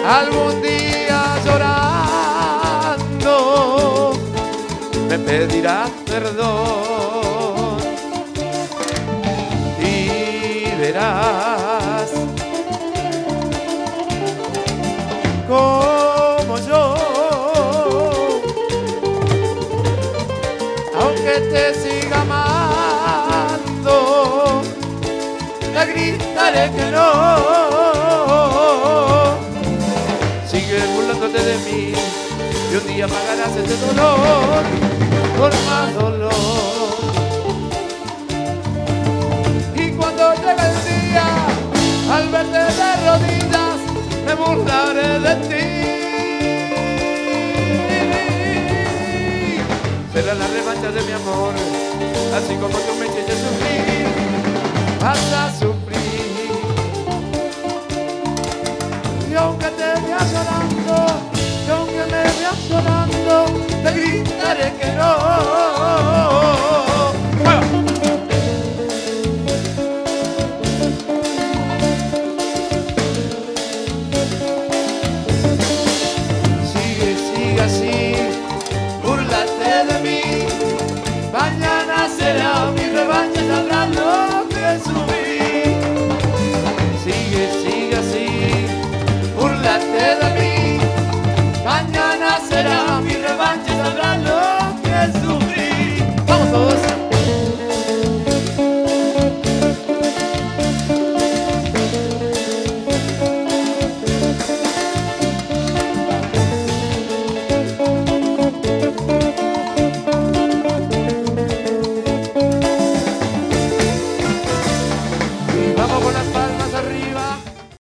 algún día llorando me pedirás perdón y verás como yo, aunque te siga amando, te gritaré que no. Sigue burlándote de mí y un día pagarás este dolor por más dolor. Y cuando llegue el día, al verte de rodillas, me burlaré de ti. Será la revancha de mi amor, así como tú me hiciste sufrir, vas a sufrir. Y aunque te veas llorando, y aunque me veas llorando, te gritaré que no.